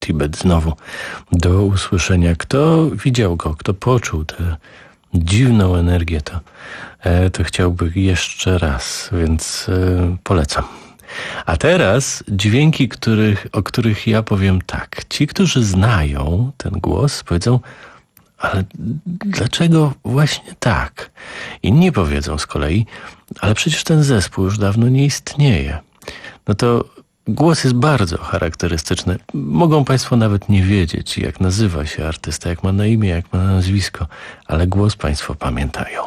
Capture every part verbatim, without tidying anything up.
Tibet znowu do usłyszenia. Kto widział go, kto poczuł tę dziwną energię, to, to chciałby jeszcze raz, więc polecam. A teraz dźwięki, których, o których ja powiem tak. Ci, którzy znają ten głos, powiedzą, ale dlaczego właśnie tak? Inni powiedzą z kolei, ale przecież ten zespół już dawno nie istnieje. No to głos jest bardzo charakterystyczny. Mogą Państwo nawet nie wiedzieć, jak nazywa się artysta, jak ma na imię, jak ma nazwisko, ale głos Państwo pamiętają.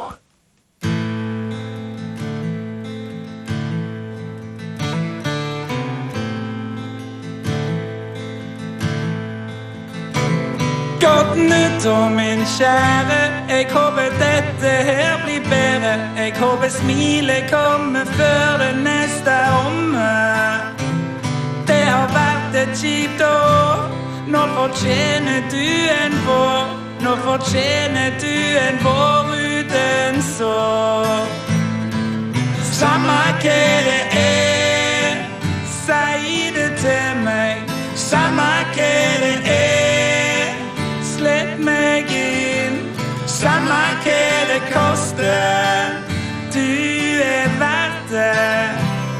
Godt nyttår, min kjære. Jeg håper dette her blir bedre. Jeg håper smilet kommer før det neste er omme. Det har vært et kjipt år. Nå fortjener du en vår. Nå fortjener du en vår uten sår. Samme hva det er, si det til meg. Samme hva det er, slipp meg inn. Samme hva det koster, du er verdt det.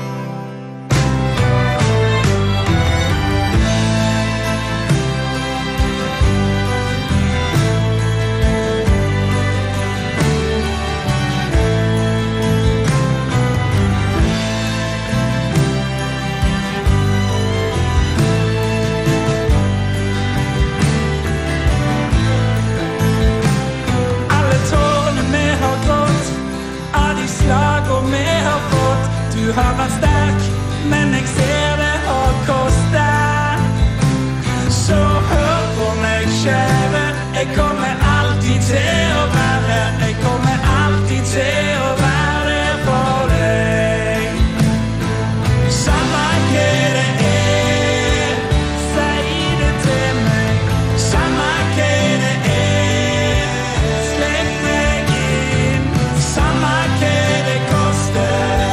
Du har vært sterk, men jeg ser det har kostet. Så hør på meg, kjære. Jeg kommer alltid til å være her. Jeg kommer alltid til å være der for deg. Samme hva det er, si det til meg. Samme hva det er, slipp meg inn. Samme hva det koster,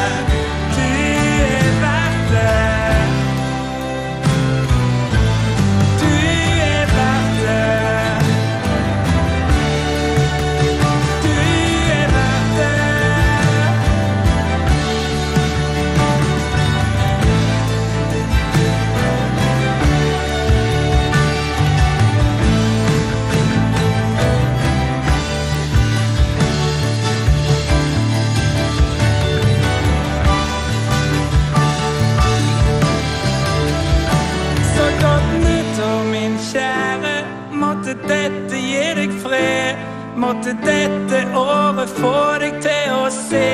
dette gir deg fred. Måtte dette året få deg til å se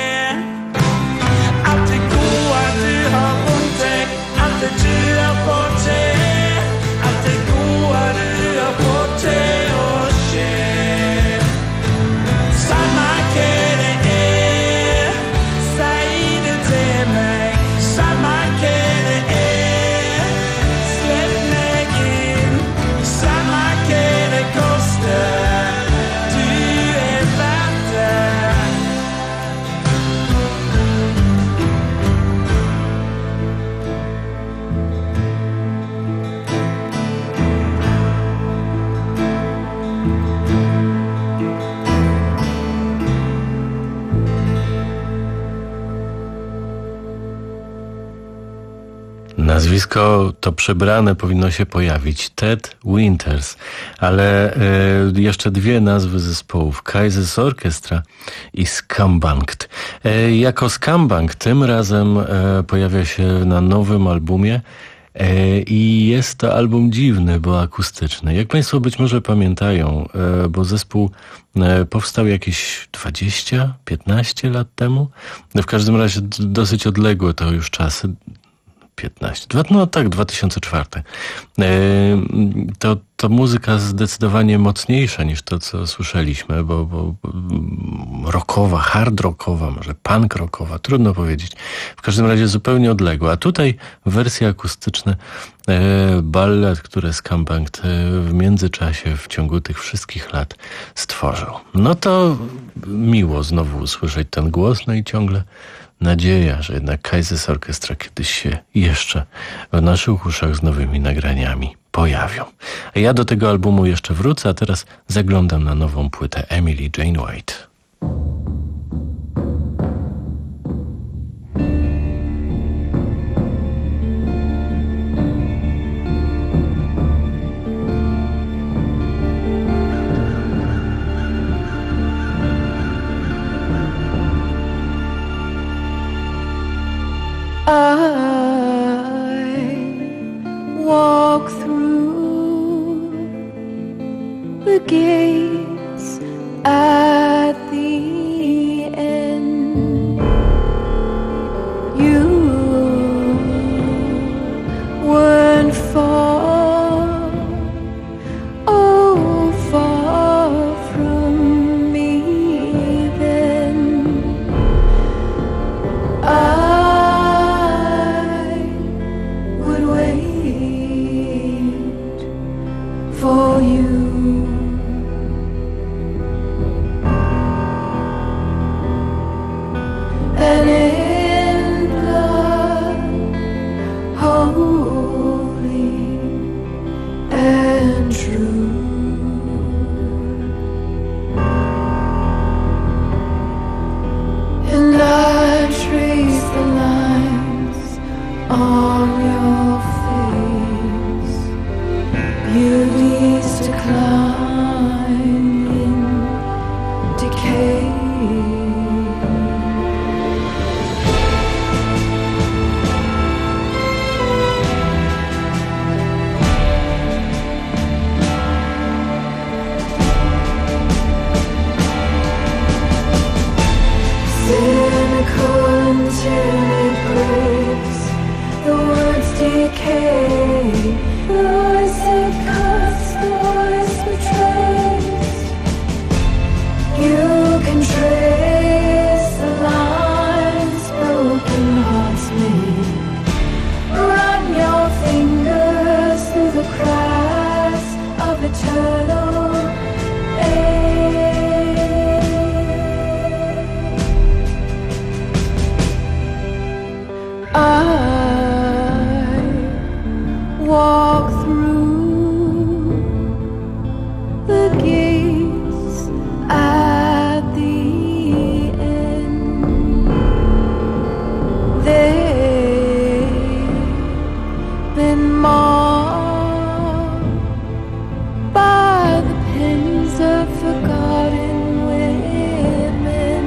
alt det gode du har rundt deg, alt det du har fått til, alt det gode du har fått til å skje. Samme hva det er, si det til meg. Samme hva det er, slipp meg inn. Samme hva det koster, du er verdt det. Nazwisko to przebrane powinno się pojawić. Ted Winters, ale e, jeszcze dwie nazwy zespołów. Kaisers Orchestra i Scumbanked. E, jako Scumbank tym razem e, pojawia się na nowym albumie e, i jest to album dziwny, bo akustyczny. Jak Państwo być może pamiętają, e, bo zespół e, powstał jakieś dwadzieścia piętnaście lat temu. W każdym razie d- dosyć odległe to już czasy. piętnaście. No tak, dwa tysiące czwarty. To, to muzyka zdecydowanie mocniejsza niż to, co słyszeliśmy, bo, bo rockowa, hard rockowa, może punk rockowa, trudno powiedzieć. W każdym razie zupełnie odległa. A tutaj wersje akustyczne ballad, które Scumbanked w międzyczasie, w ciągu tych wszystkich lat stworzył. No to miło znowu usłyszeć ten głos, no i ciągle nadzieja, że jednak Kaisers Orchestra kiedyś się jeszcze w naszych uszach z nowymi nagraniami pojawią. A ja do tego albumu jeszcze wrócę, a teraz zaglądam na nową płytę Emily Jane White. I walk through the gates at the end. You weren't far, oh far from me then. I for you, and in blood holy and true, and I trace the lines on your face, beauty's decline in decay. Cynical until it breaks, the words decay, the voice it cuts, the voice betrays. You can trace the lines broken hearts made. Run your fingers through the cracks of eternal age. I walk through the gates at the end. They've been marked by the pens of forgotten women.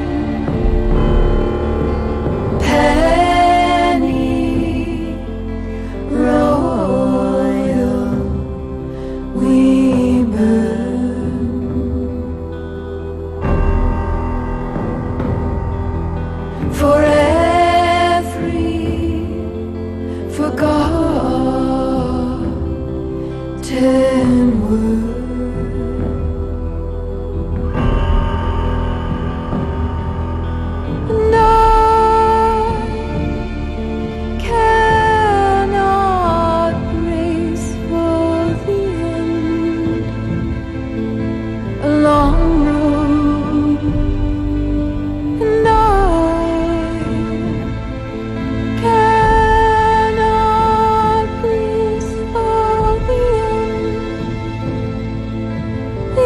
Penny royal, we burn. For every forgotten word. And I cannot brace for the end. A long road, and I cannot brace for the end. The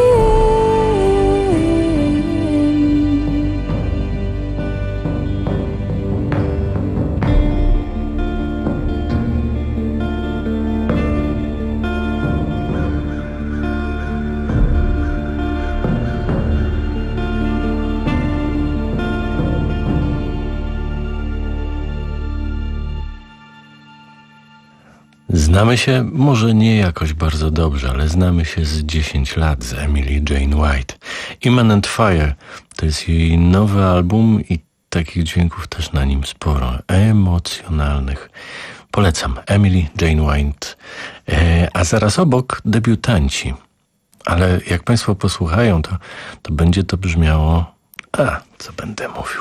Znamy się może nie jakoś bardzo dobrze, ale znamy się z dziesięć lat z Emily Jane White. Immanent Fire to jest jej nowy album i takich dźwięków też na nim sporo, emocjonalnych. Polecam Emily Jane White, e, a zaraz obok debiutanci. Ale jak Państwo posłuchają, to, to będzie to brzmiało, a co będę mówił.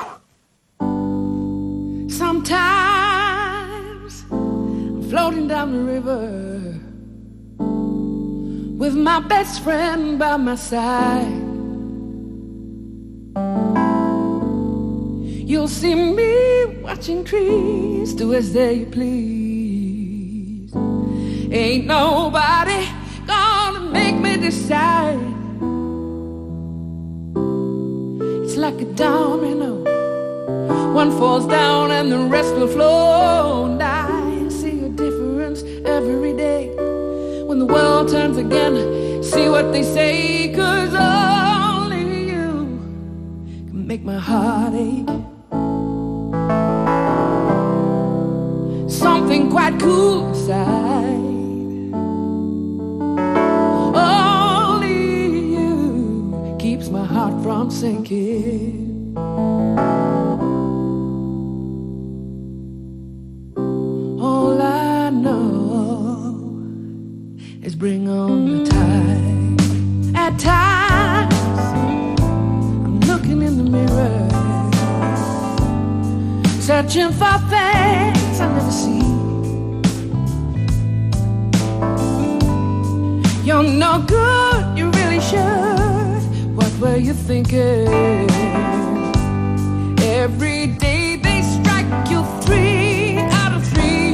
Sometimes I'm floating down the river with my best friend by my side. You'll see me watching trees do as they please, Ain't nobody gonna make me decide. It's like a domino. One falls down and the rest will flow. And I see a difference every day. When the world turns again, see what they say. 'Cause only you can make my heart ache. Something quite cool inside. Only you keeps my heart from sinking. All I know is bring on the tide. At times I'm looking in the mirror, searching for things I never see. You're no good, you really should. What were you thinking? Every day they strike you three out of three.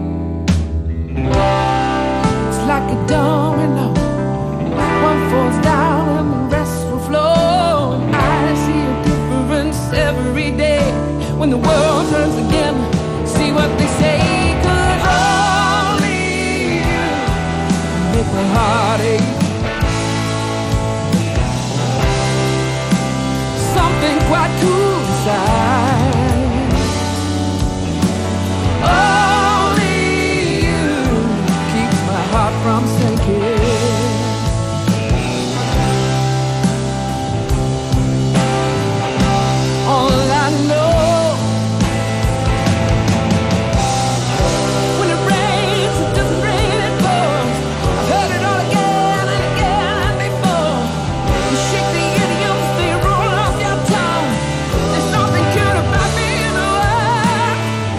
It's like a domino. One falls down and the rest will flow. I see a difference every day. When the world turns again, see what they say. 'Cause only you make my heart ache. Something quite cool inside. Only you keeps my heart from sinking. All I know,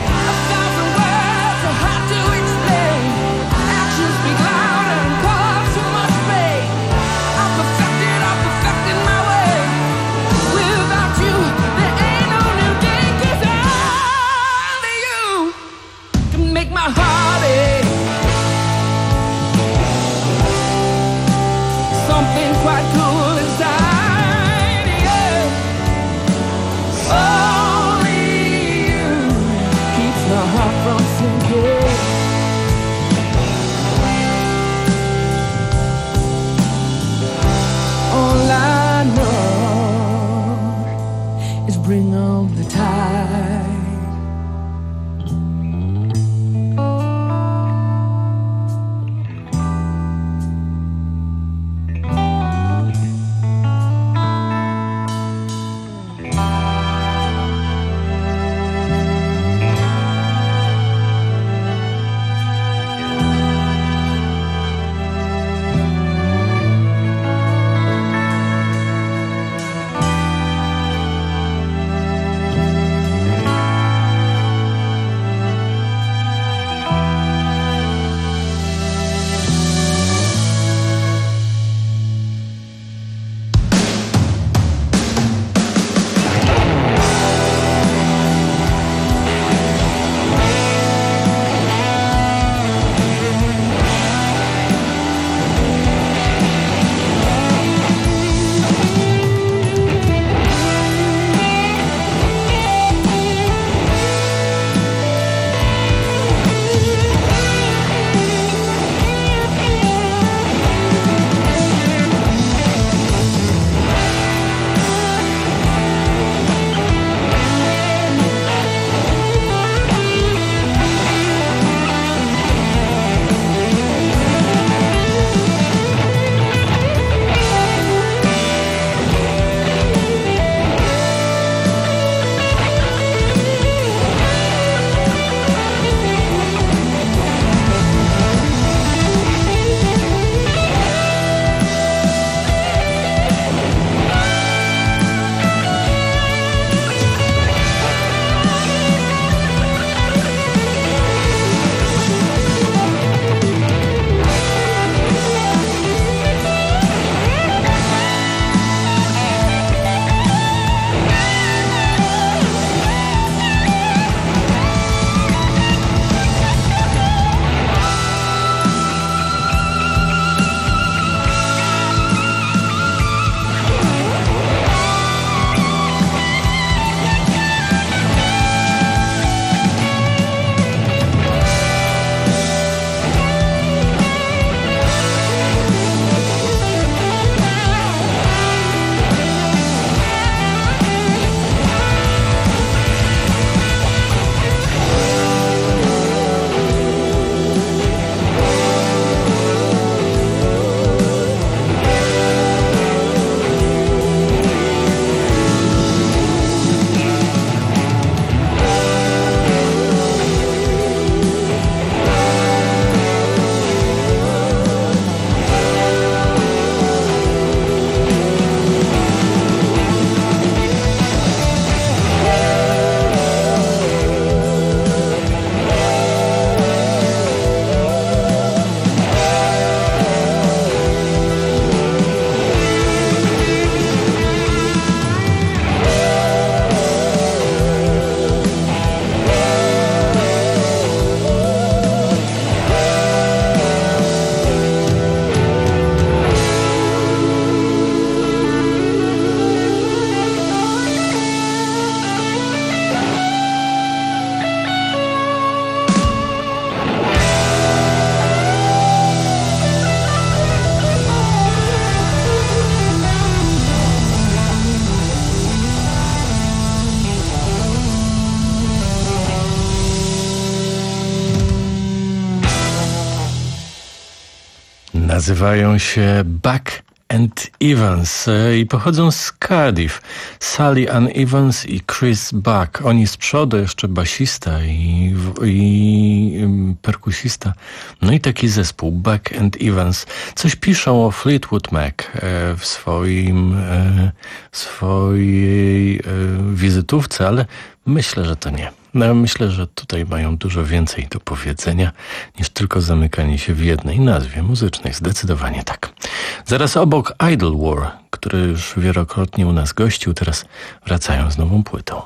actions speak louder and cause Nazywają się Buck and Evans i pochodzą z Cardiff. Sally Ann Evans i Chris Buck. Oni z przodu, jeszcze basista i, i perkusista. No i taki zespół Buck and Evans. Coś piszą o Fleetwood Mac w swoim w swojej wizytówce, ale myślę, że to nie. No, myślę, że tutaj mają dużo więcej do powiedzenia niż tylko zamykanie się w jednej nazwie muzycznej. Zdecydowanie tak. Zaraz obok Idlewar, który już wielokrotnie u nas gościł, teraz wracają z nową płytą.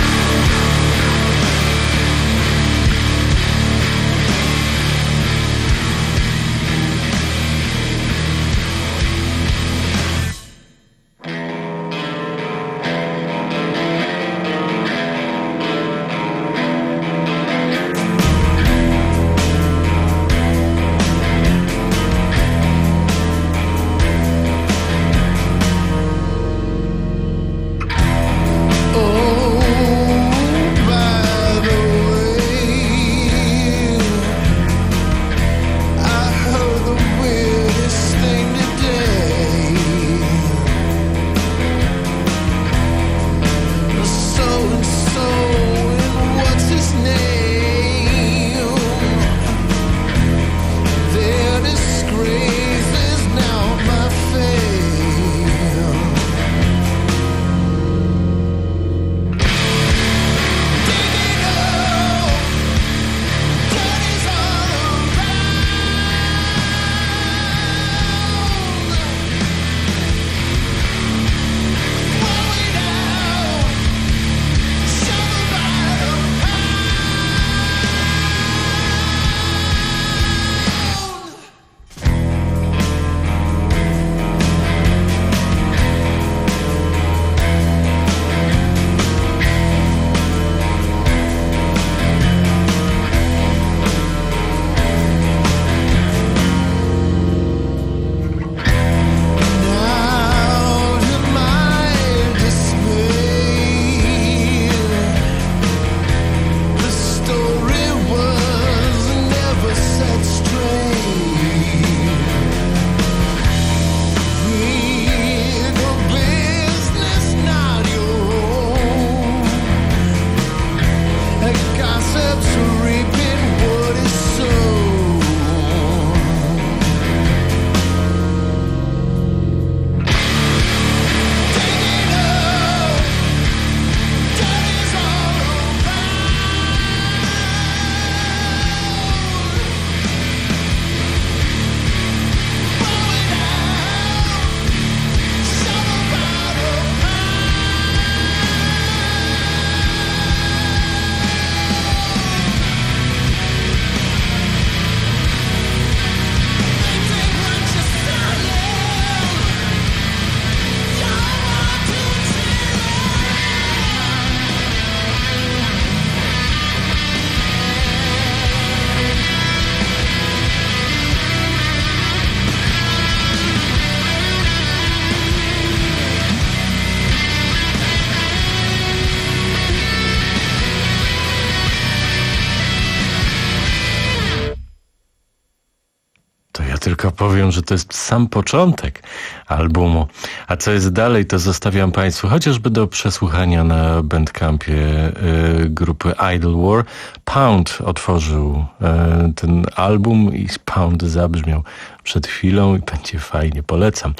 Tylko powiem, że to jest sam początek albumu, a co jest dalej, to zostawiam Państwu chociażby do przesłuchania na Bandcampie y, grupy Idlewar. Pound otworzył y, ten album i Pound zabrzmiał przed chwilą i będzie fajnie, polecam.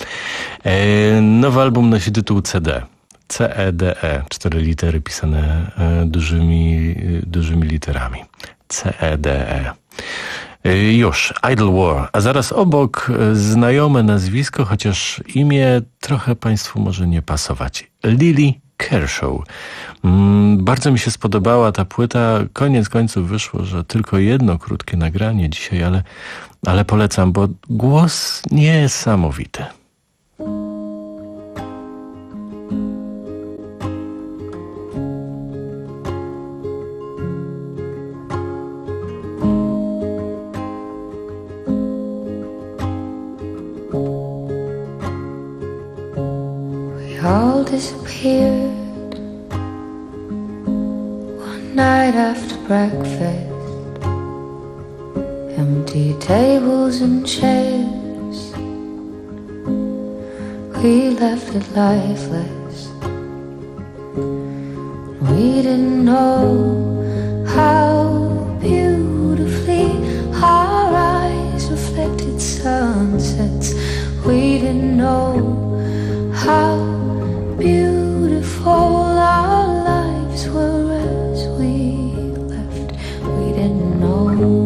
Y, nowy album nosi tytuł C D. C E D E, cztery litery pisane y, dużymi, y, dużymi literami. C E D E. Już, Idlewar, a zaraz obok znajome nazwisko, chociaż imię trochę Państwu może nie pasować. Lily Kershaw. Mm, bardzo mi się spodobała ta płyta. Koniec końców wyszło, że tylko jedno krótkie nagranie dzisiaj, ale, ale polecam, bo głos niesamowity. All disappeared one night after breakfast. Empty tables and chairs, we left it lifeless. We didn't know how beautifully our eyes reflected sunsets. We didn't know how beautiful our lives were as we left. We didn't know.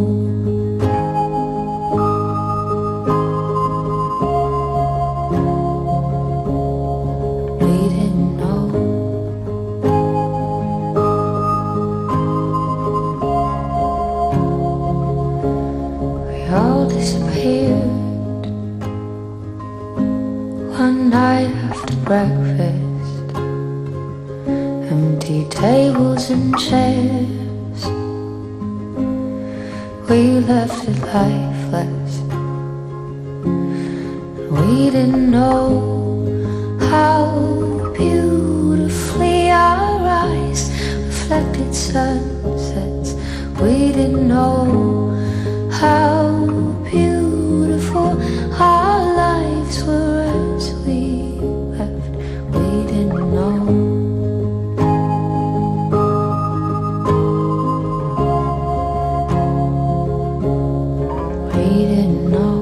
One night after breakfast, empty tables and chairs, we left it lifeless. We didn't know how beautifully our eyes reflected sunsets. We didn't know how beautiful our lives were as we left. We didn't know. We didn't know.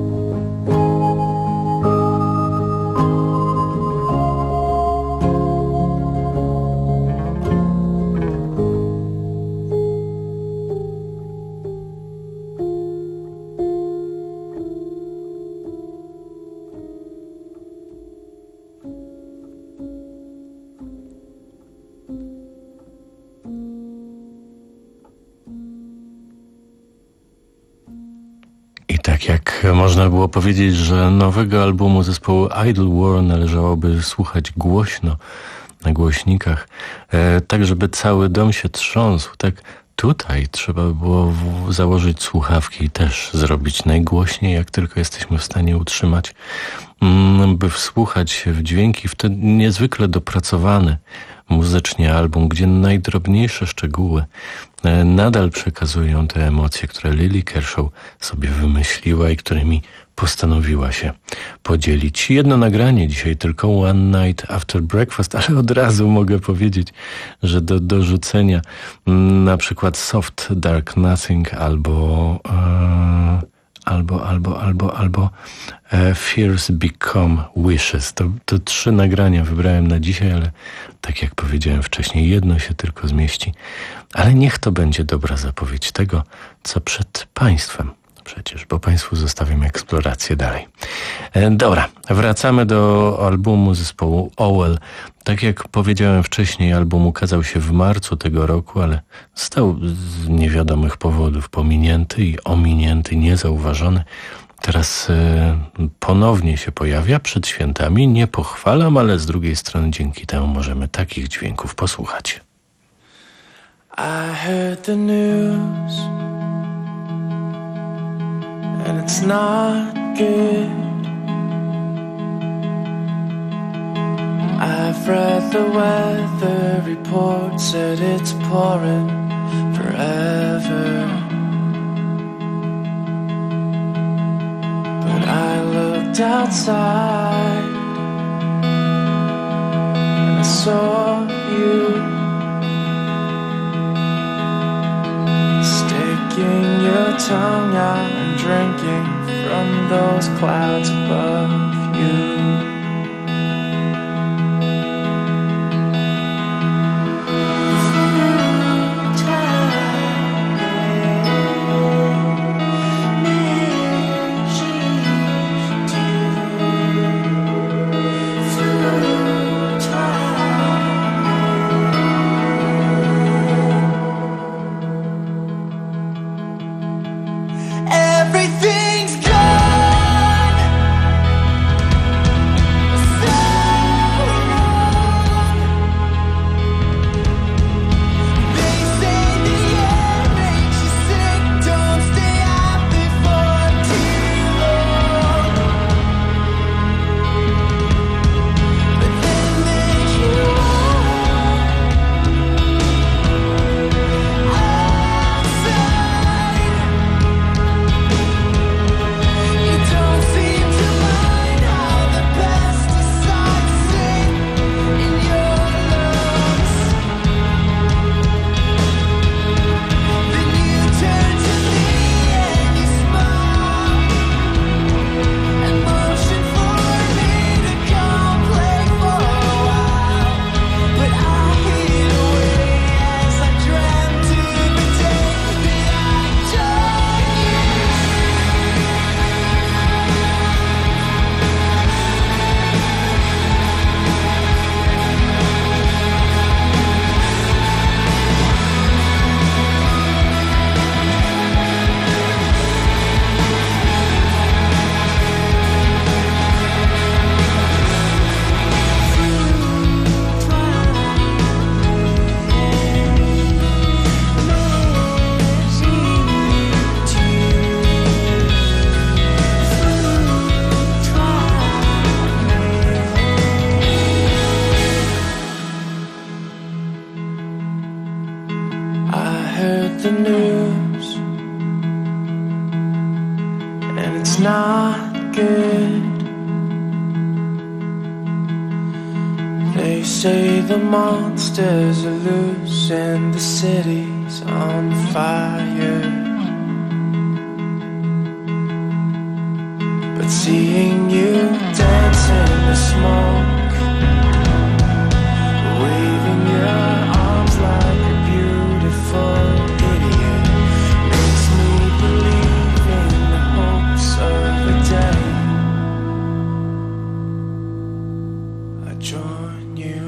Tak jak można było powiedzieć, że nowego albumu zespołu Idlewild należałoby słuchać głośno na głośnikach, e, tak żeby cały dom się trząsł, tak tutaj trzeba by było w, założyć słuchawki i też zrobić najgłośniej, jak tylko jesteśmy w stanie utrzymać, mm, by wsłuchać się w dźwięki, w ten niezwykle dopracowany muzycznie album, gdzie najdrobniejsze szczegóły nadal przekazują te emocje, które Lily Kershaw sobie wymyśliła i którymi postanowiła się podzielić. Jedno nagranie dzisiaj, tylko One Night After Breakfast, ale od razu mogę powiedzieć, że do dorzucenia na przykład Soft Dark Nothing albo e, albo, albo, albo, albo e, Fears Become Wishes. To, to trzy nagrania wybrałem na dzisiaj, ale tak jak powiedziałem wcześniej, jedno się tylko zmieści. Ale niech to będzie dobra zapowiedź tego, co przed Państwem przecież, bo Państwu zostawiam eksplorację dalej. E, dobra, wracamy do albumu zespołu Owell. Tak jak powiedziałem wcześniej, album ukazał się w marcu tego roku, ale został z niewiadomych powodów pominięty i ominięty, niezauważony. Teraz e, ponownie się pojawia przed świętami. Nie pochwalam, ale z drugiej strony dzięki temu możemy takich dźwięków posłuchać. I heard the news and it's not good. I've read the weather report, said it's pouring forever. But I looked outside and I saw you sticking your tongue out and drinking from those clouds above you. Everything's gone. say the monsters are loose and the city's on fire, but seeing you dance in the smoke, waving your arms like a beautiful idiot, makes me believe in the hopes of a day I join you.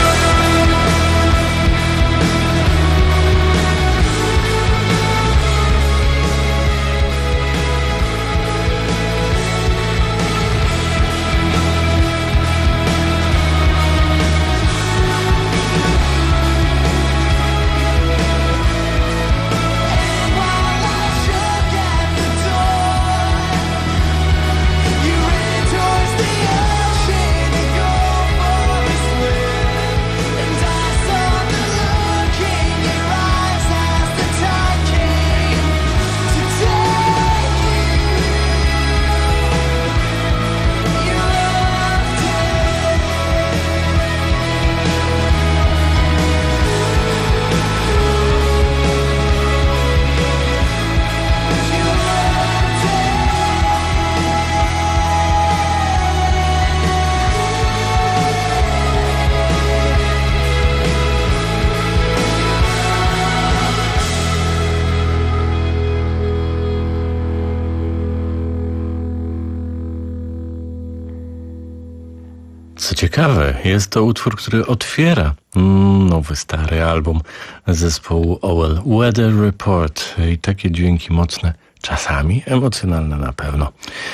Co ciekawe, jest to utwór, który otwiera nowy, stary album zespołu O L, Weather Report. I takie dźwięki mocne, czasami emocjonalne na pewno,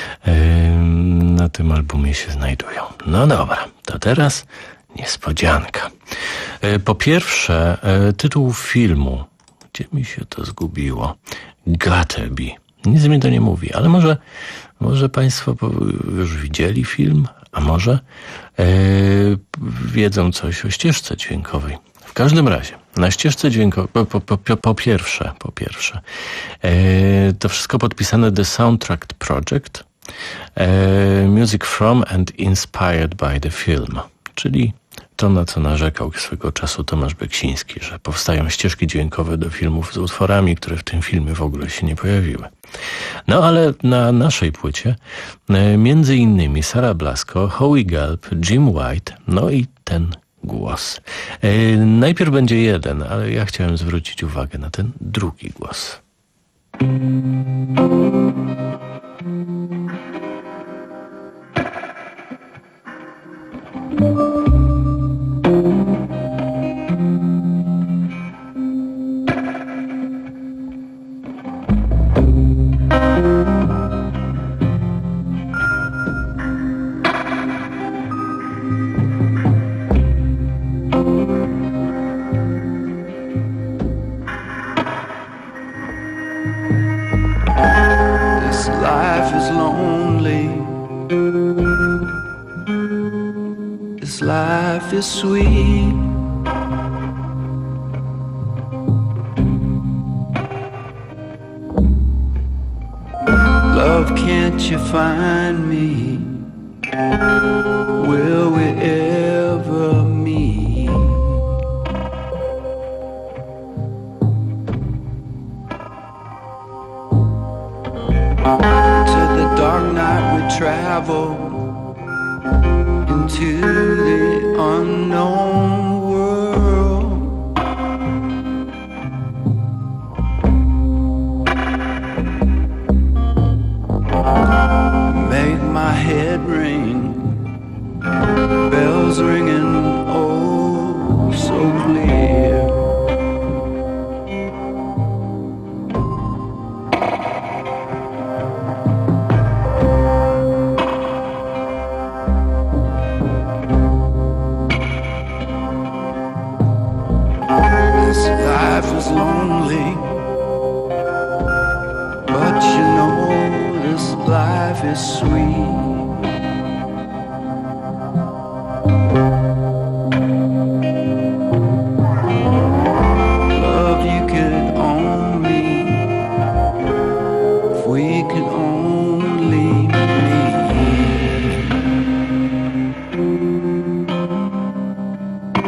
na tym albumie się znajdują. No dobra, to teraz niespodzianka. Po pierwsze, tytuł filmu. Gdzie mi się to zgubiło? Gotta Be. Nic mi to nie mówi, ale może, może Państwo już widzieli film, a może e, wiedzą coś o ścieżce dźwiękowej. W każdym razie, na ścieżce dźwiękowej, po, po, po, po pierwsze, po pierwsze e, to wszystko podpisane The Soundtrack Project, e, Music from and Inspired by the Film, czyli to, na co narzekał swego czasu Tomasz Beksiński, że powstają ścieżki dźwiękowe do filmów z utworami, które w tym filmie w ogóle się nie pojawiły. No ale na naszej płycie między innymi Sara Blasko, Howie Gelb, Jim White, no i ten głos. E, najpierw będzie jeden, ale ja chciałem zwrócić uwagę na ten drugi głos. Life is sweet. Love, can't you find me? Will we ever meet? To the dark night we travel, into the unknown world. Make my head ring, bells ringing oh so clear. Life is lonely, but you know this life is sweet. Love, you could own me if we could only meet.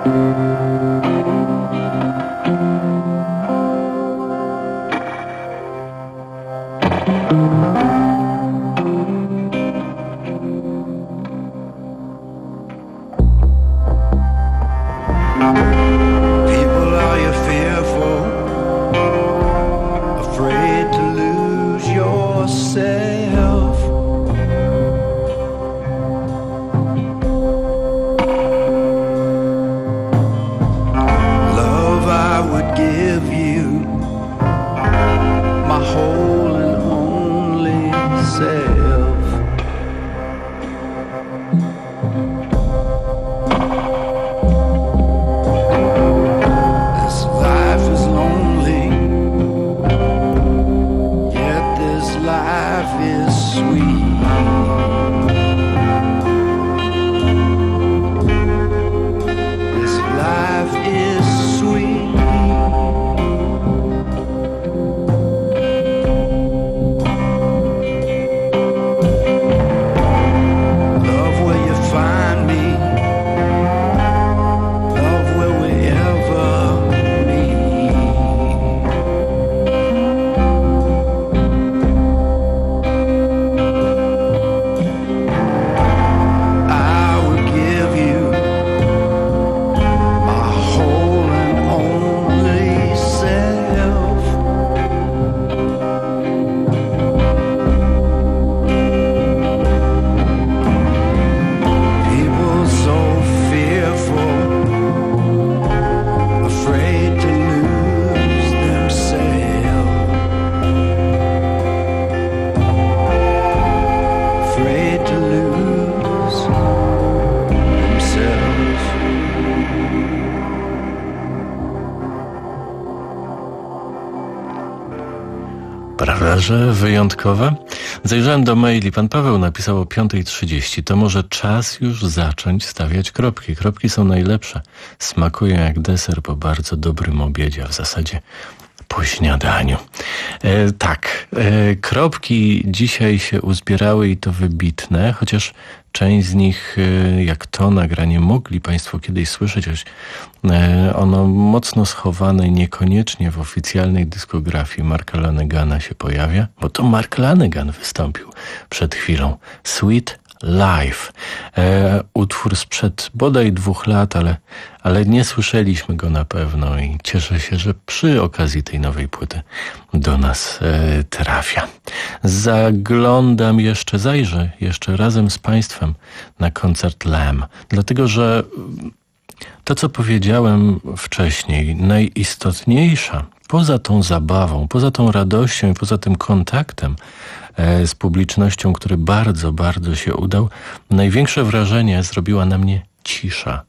Prawda, że wyjątkowe? Zajrzałem do maili. Pan Paweł napisał o piątej trzydzieści. To może czas już zacząć stawiać kropki. Kropki są najlepsze. Smakują jak deser po bardzo dobrym obiedzie, a w zasadzie po śniadaniu. E, tak, e, kropki dzisiaj się uzbierały i to wybitne, chociaż część z nich, e, jak to nagranie, mogli Państwo kiedyś słyszeć, choć e, ono mocno schowane niekoniecznie w oficjalnej dyskografii Marka Lanegana się pojawia, bo to Mark Lanegan wystąpił przed chwilą. Sweet Life. E, utwór sprzed bodaj dwóch lat, ale, ale nie słyszeliśmy go na pewno i cieszę się, że przy okazji tej nowej płyty do nas e, trafia. Zaglądam jeszcze, zajrzę jeszcze razem z Państwem na koncert Lamb, dlatego że to, co powiedziałem wcześniej, najistotniejsza poza tą zabawą, poza tą radością i poza tym kontaktem z publicznością, który bardzo, bardzo się udał, największe wrażenie zrobiła na mnie cisza,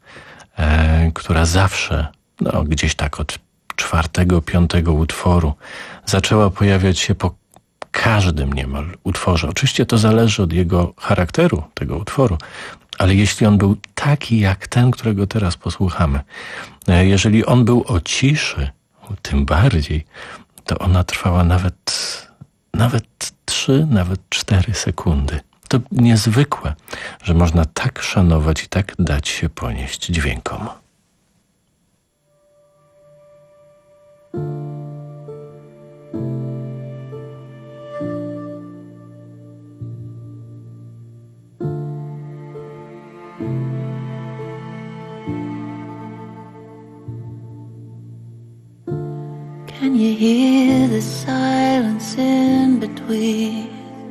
e, która zawsze, no gdzieś tak od czwartego, piątego utworu zaczęła pojawiać się po każdym niemal utworze. Oczywiście to zależy od jego charakteru, tego utworu, ale jeśli on był taki jak ten, którego teraz posłuchamy, e, jeżeli on był o ciszy, tym bardziej, to ona trwała nawet, nawet trzy, nawet cztery sekundy. To niezwykłe, że można tak szanować i tak dać się ponieść dźwiękom. Can you hear the silence in between?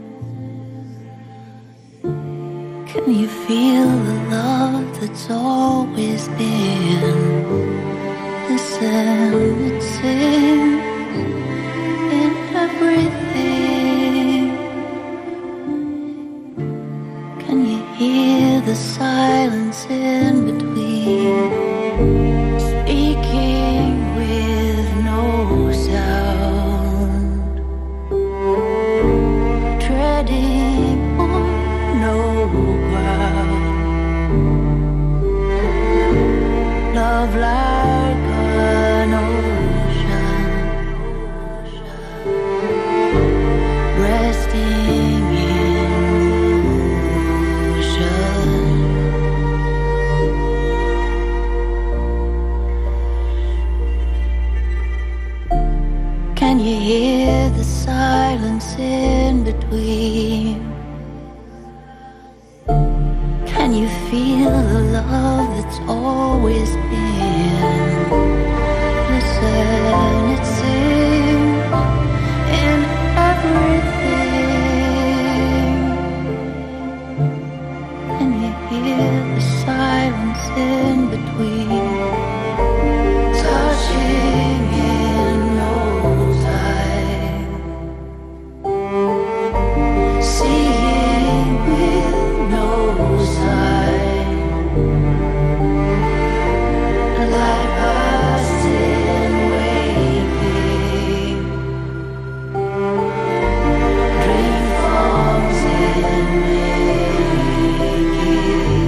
Can you feel the love that's always been? Listen, it sings in everything. Can you hear the silence in between? Speaking with no sound, treading on no ground. Love like an ocean, resting in motion. between. Can you feel the love that's always been? Listen, it sings in everything. Can you hear the silence in between? Touching in no time, seeing with no sign, like us in waking, dream forms in making.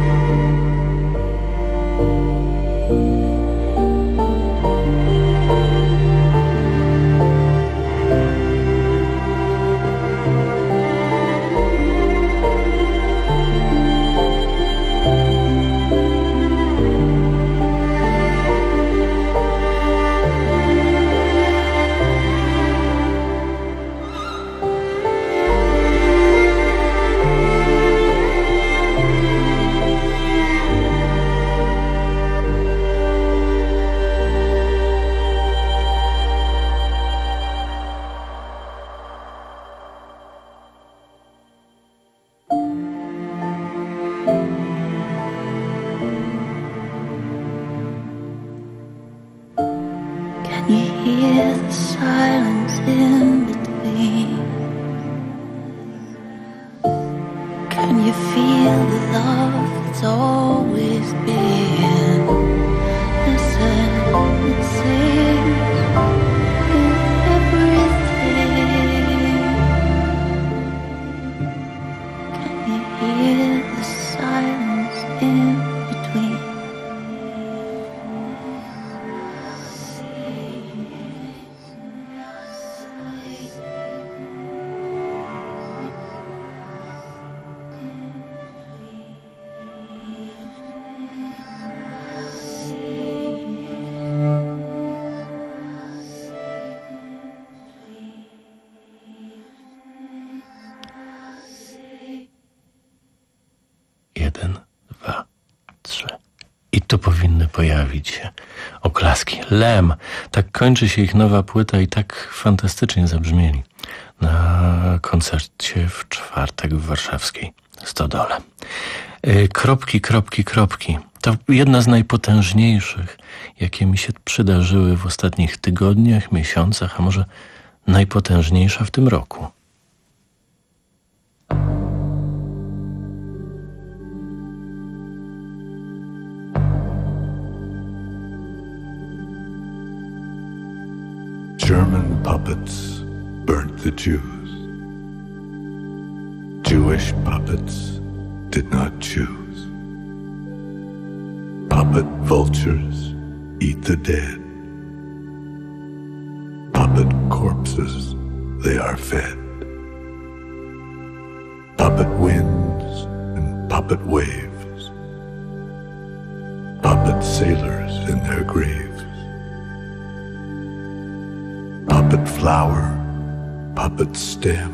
Can you hear the silence in between? Can you feel the love that's always been? Listen, it sings in everything. Can you hear the silence in between? Jeden, dwa, trzy. I tu powinny pojawić się oklaski. Lem. Tak kończy się ich nowa płyta i tak fantastycznie zabrzmieli na koncercie w czwartek w warszawskiej Stodole. Kropki, kropki, kropki. To jedna z najpotężniejszych, jakie mi się przydarzyły w ostatnich tygodniach, miesiącach, a może najpotężniejsza w tym roku. German puppets burnt the Jews. Jewish puppets did not choose. Puppet vultures eat the dead. Puppet corpses they are fed. Puppet winds and puppet waves. Puppet sailors in their graves. Puppet flower, puppet stem.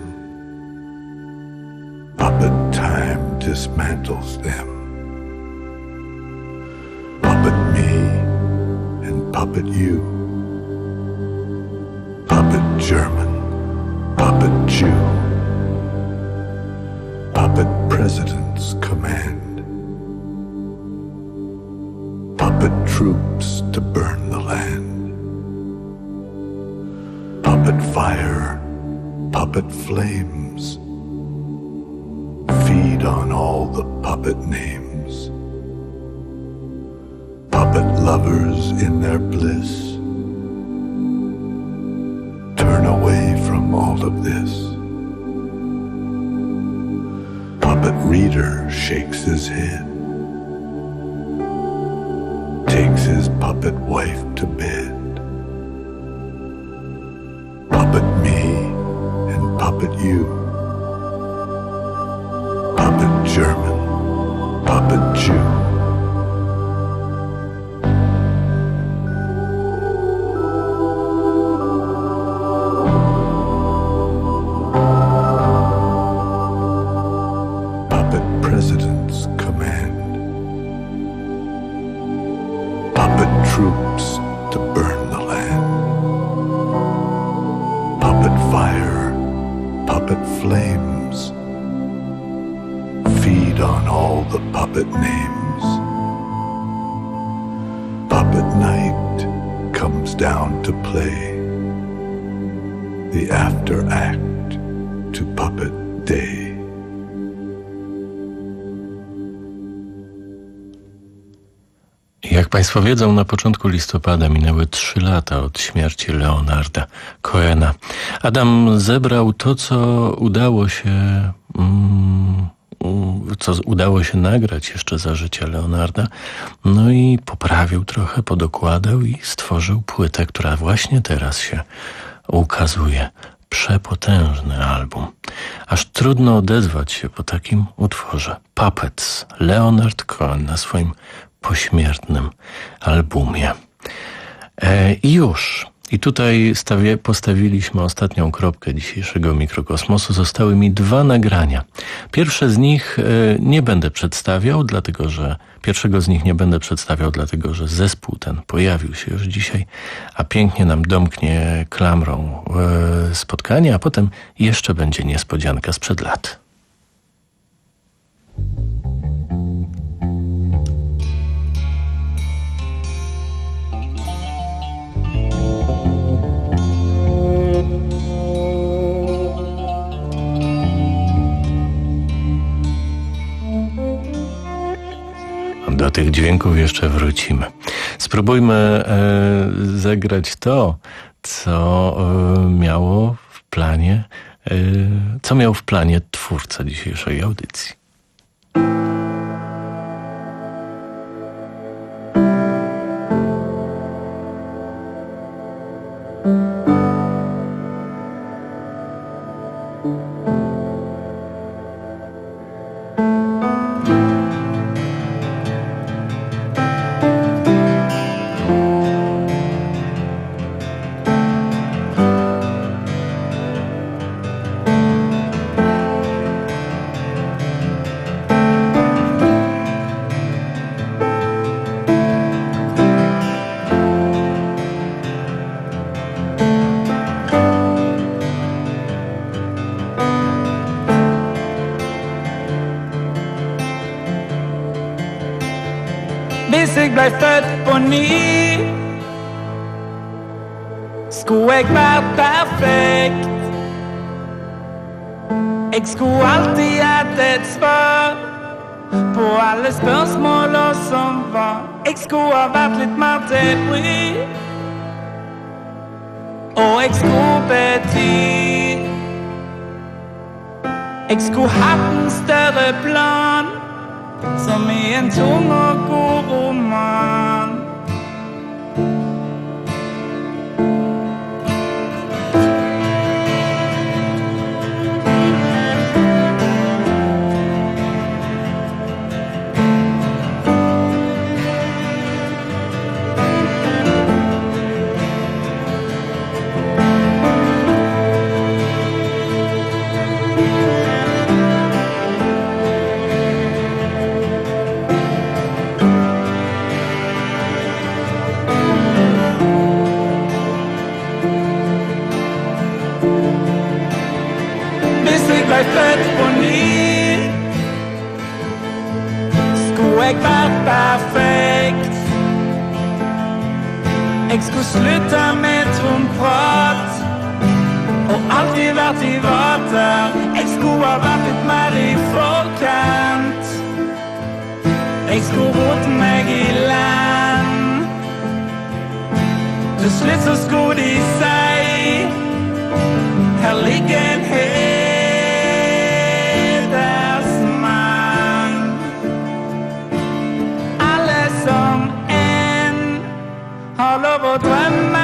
Puppet time dismantles them. Puppet me and puppet you. Puppet German, puppet Jew. Puppet presidents command. Puppet troops to burn the land. Puppet fire, puppet flames. Feed on all the puppet names. Puppet lovers in their bliss. Turn away from all of this. Puppet reader shakes his head. Takes his puppet wife to bed. Puppet me and puppet you. Puppet German, puppet Jew. puppet troops to burn the land. Puppet fire, puppet flames, feed on all the puppet names. Puppet night comes down to play, the after act to puppet day. Jak Państwo wiedzą, na początku listopada minęły trzy lata od śmierci Leonarda Cohena. Adam zebrał to, co udało się, mm, co udało się nagrać jeszcze za życia Leonarda, no i poprawił trochę, podokładał i stworzył płytę, która właśnie teraz się ukazuje. Przepotężny album. Aż trudno odezwać się po takim utworze. Puppets, Leonard Cohen na swoim pośmiertnym albumie. E, I już. I tutaj stawie, postawiliśmy ostatnią kropkę dzisiejszego Mikrokosmosu. Zostały mi dwa nagrania. Pierwsze z nich e, nie będę przedstawiał, dlatego że pierwszego z nich nie będę przedstawiał, dlatego że zespół ten pojawił się już dzisiaj, a pięknie nam domknie klamrą e, spotkanie, a potem jeszcze będzie niespodzianka sprzed lat. Do tych dźwięków jeszcze wrócimy. Spróbujmy e, zagrać to, co e, miało w planie, e, co miał w planie twórca dzisiejszej audycji. Hvis jeg ble født på ny, skulle jeg vært perfekt. Jeg skulle alltid hatt et svar på alle spørsmålene som var. Jeg skulle ha vært litt mer til bry, og jeg skulle bety. Jeg skulle hatt en større plan, som i en tung og god roman. Jeg født på ny, skulle jeg vært perfekt. Jeg skulle slutte med tromprat og alltid vært i vater. Jeg skulle ha vært litt mer i forkant. Jeg skulle rote meg i land. Til slutt så skulle de si, her ligger en hel. Har lov å drømme.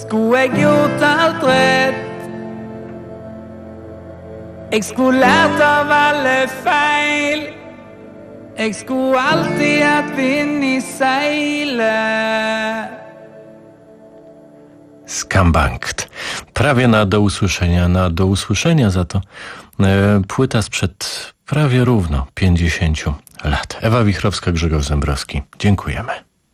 skulle jeg gjort alt rett. Jeg skulle lært av alle feil. Jeg skulle alltid hatt vind i seilet. Scumbanked. Prawie na do usłyszenia, na do usłyszenia za to e, płyta sprzed prawie równo pięćdziesięciu lat. Ewa Wichrowska, Grzegorz Zembrowski. Dziękujemy.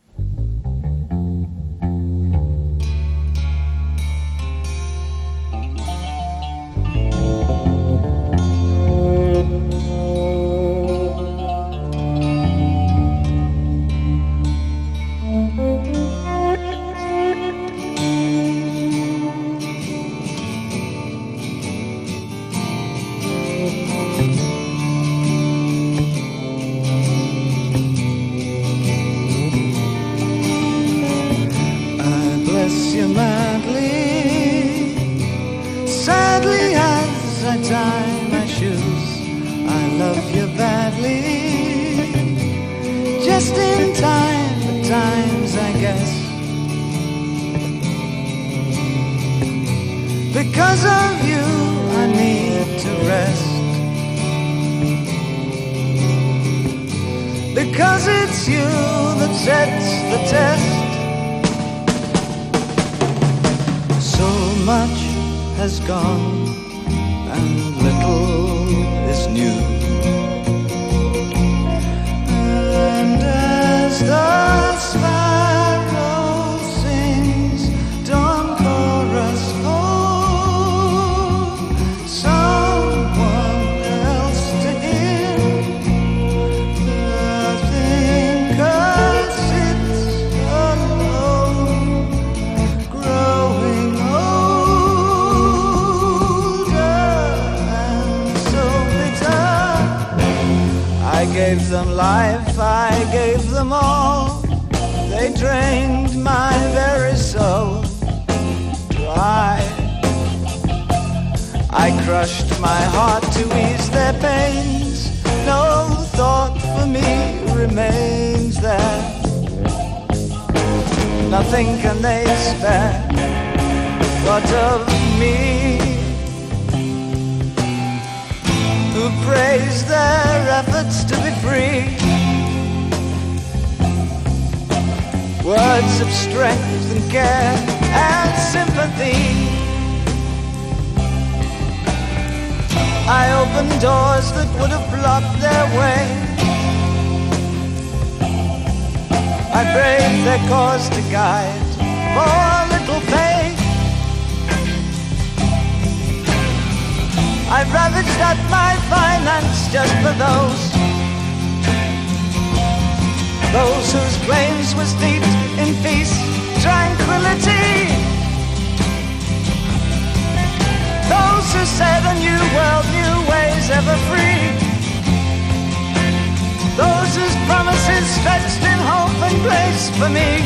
Tie my shoes, I love you badly. Just in time, at times I guess. Because of you, I need to rest. Because it's you that sets the test. So much has gone and little is new. And as the sparrow sings dawn chorus home, someone else to hear the thinker sits alone, growing I gave them life, I gave them all. They drained my very soul dry. I crushed my heart to ease their pains. No thought for me remains there. Nothing can they spare. What of me? Who praise their efforts to be free. Words of strength and care and sympathy. I opened doors that would have blocked their way. I braved their cause to guide for a little faith. I ravaged at my finance just for those Those whose claims were steeped in peace, tranquility. Those who said a new world, new ways, ever free. Those whose promises stretched in hope and grace for me.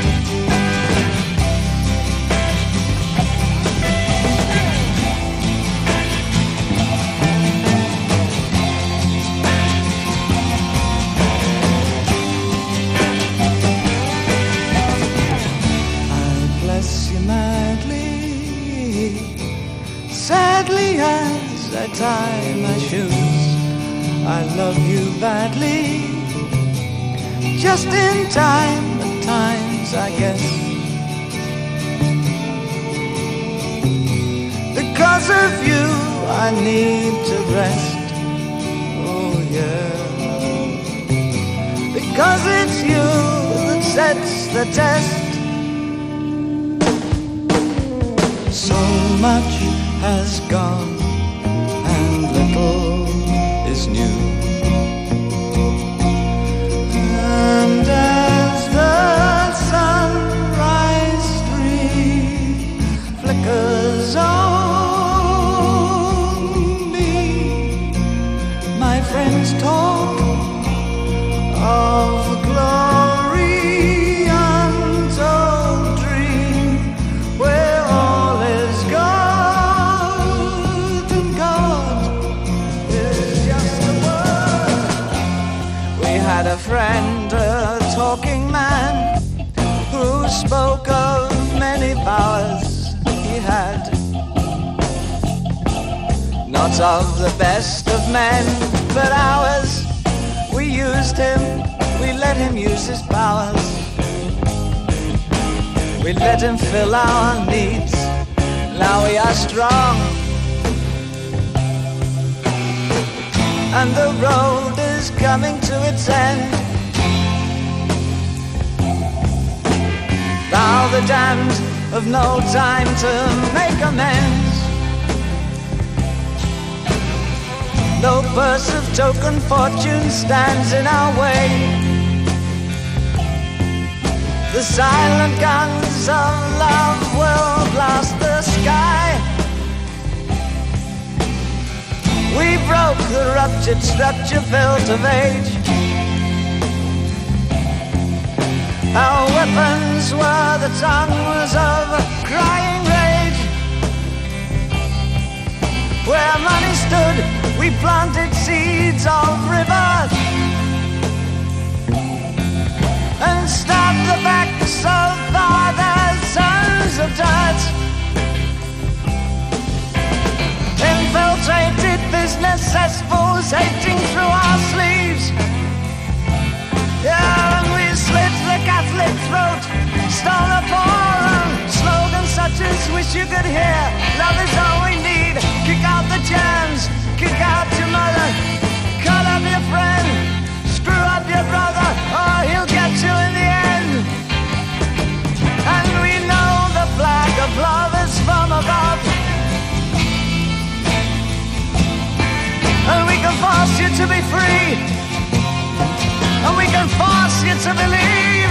Sadly as I tie my shoes, I love you badly. Just in time, at times I guess. Because of you, I need to rest. Oh yeah. Because it's you that sets the test. So much has gone and little is new. And as the sunrise stream flickers on me, my friends talk of a glory untold dream where all is God and God is just a word. We had a friend, a talking man, who spoke of many powers not of the best of men, but ours. We used him, we let him use his powers. We let him fill our needs, now we are strong. And the road is coming to its end. Now the damned have no time to make amends. No purse of token fortune stands in our way. The silent guns of love will blast the sky. We broke the ruptured structure built of age. Our weapons were the tongues of crying rage. Where money stood, we planted seeds of rebirth and stabbed the backs of fathers, sons of dirt. Infiltrated business cesspools, hating through our sleeves. Yeah, and we slit the Catholic throat, stole the poor, and slogans such as wish you could hear. Love is all we need. Kick out the germs, kick out your mother, cut up your friend, screw up your brother, or he'll get you in the end. And we know the flag of love is from above, and we can force you to be free, and we can force you to believe.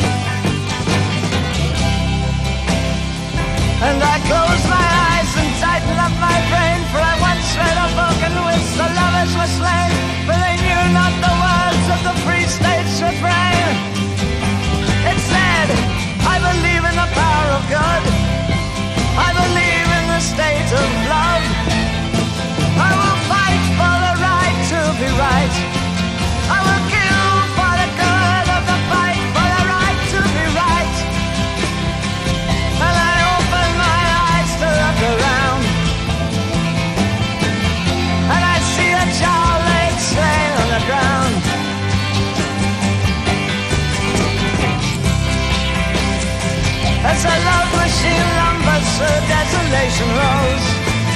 And I close my eyes and tighten up my brain, for I once read a book in which the lovers were slain, but they knew not the words of the free state's refrain. It said, I believe in the power of good, I believe in the state of love, I will fight for the right to be right, I will kill for the good of the fight for the right to be right. And I open my eyes to look around, and I see a child laid slain on the ground. As a love machine lumbers through desolation rows,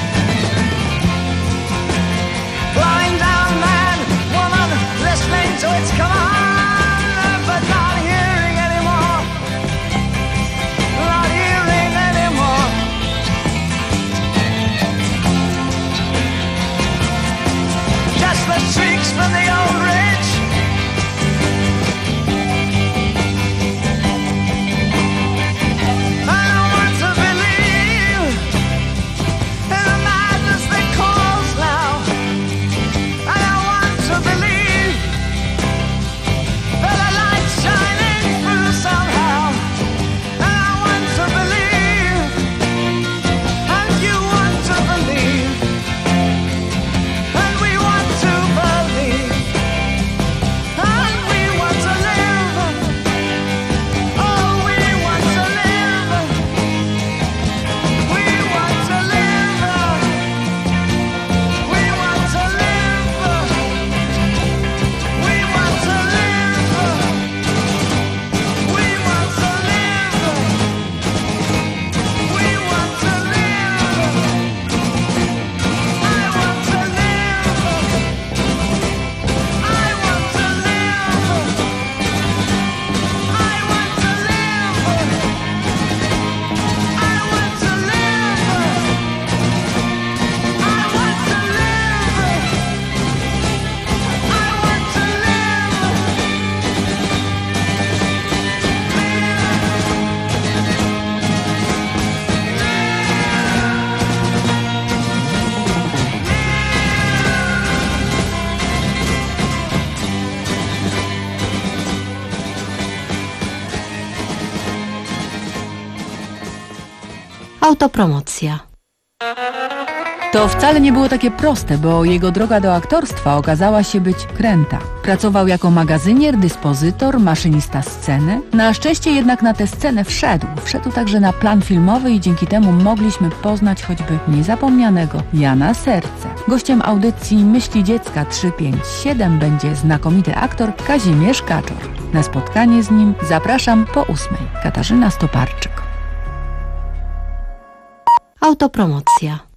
flying down man, woman, listening to its command, but not hearing anymore, not hearing anymore. Just the shrieks from the old ridge, I don't want to believe in the madness that calls now. I don't want to believe that the light's shining through somehow. And I want to believe, and you want to believe, and we want to believe, and we want to live. Oh, we want to live. We want to live. We want to live. We want to live. We want to live. We want to live. I want to live. I want to live. I want to live. I want to live. I want to live. I want to Autopromocja. To wcale nie było takie proste, bo jego droga do aktorstwa okazała się być kręta. Pracował jako magazynier, dyspozytor, maszynista sceny. Na szczęście jednak na tę scenę wszedł. Wszedł także na plan filmowy i dzięki temu mogliśmy poznać choćby niezapomnianego Jana Serce. Gościem audycji Myśli Dziecka trzysta pięćdziesiąt siedem będzie znakomity aktor Kazimierz Kaczor. Na spotkanie z nim zapraszam po ósmej. Katarzyna Stoparczyk. Autopromocja.